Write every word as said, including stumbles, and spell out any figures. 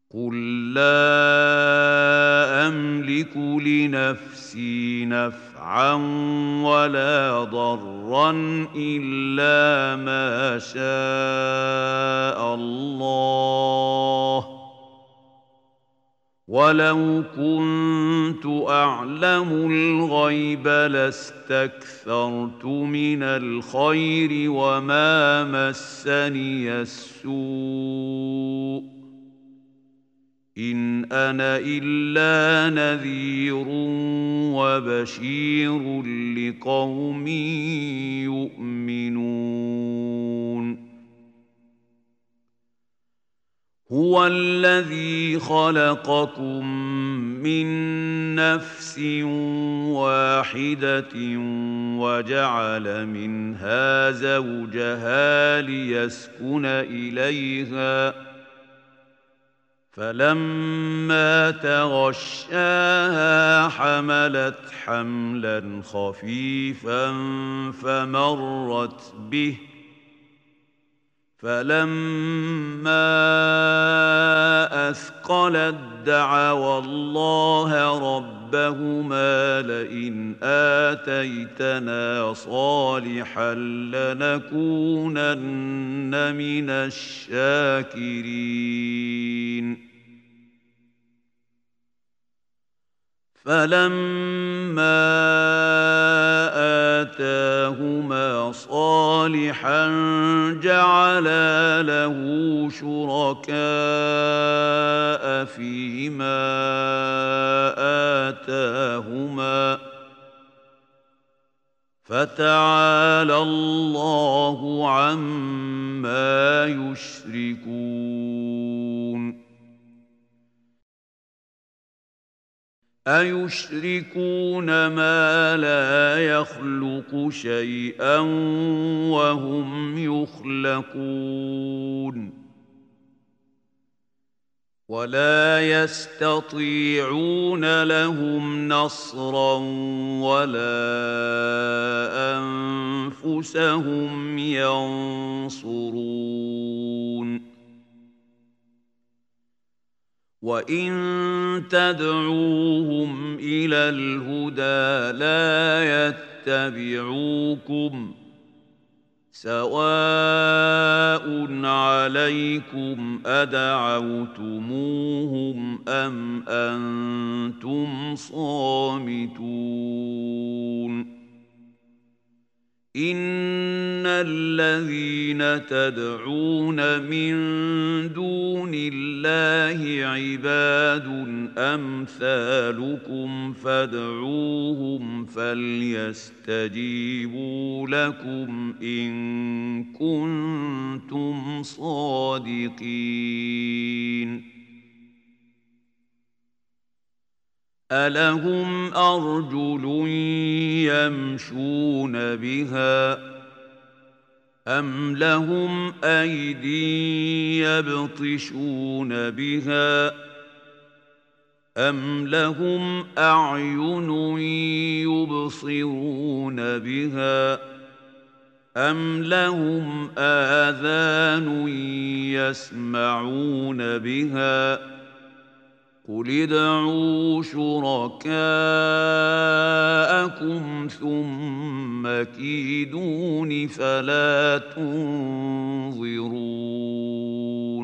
قل لا أملك لنفسي نفعا ولا ضرا إلا ما شاء الله ولو كنت أعلم الغيب لاستكثرت من الخير وما مسني السوء إن أنا إلا نذير وبشير لقوم يؤمنون هو الذي خلقكم من نفس واحدة وجعل منها زوجها ليسكن إليها فلما تغشاها حملت حملا خفيفا فمرت به فلما أثقلت دعوا الله ربهما لئن آتيتنا صالحا لنكونن من الشاكرين فلما آتاهما صالحا جعلا له شركاء فيما آتاهما فتعالى الله عما يشركون أيشركون ما لا يخلق شيئا وهم يخلقون ولا يستطيعون لهم نصرا ولا أنفسهم ينصرون وإن تدعوهم إلى الهدى لا يتبعوكم سواء عليكم أدعوتموهم أم أنتم صامتون إن الذين تدعون من دون الله عباد أمثالكم فادعوهم فليستجيبوا لكم إن كنتم صادقين ألهم أرجل يمشون بها أم لهم أيدي يبطشون بها أم لهم أعين يبصرون بها أم لهم آذان يسمعون بها قل ادعوا شركاءكم ثم كيدون فلا تنظرون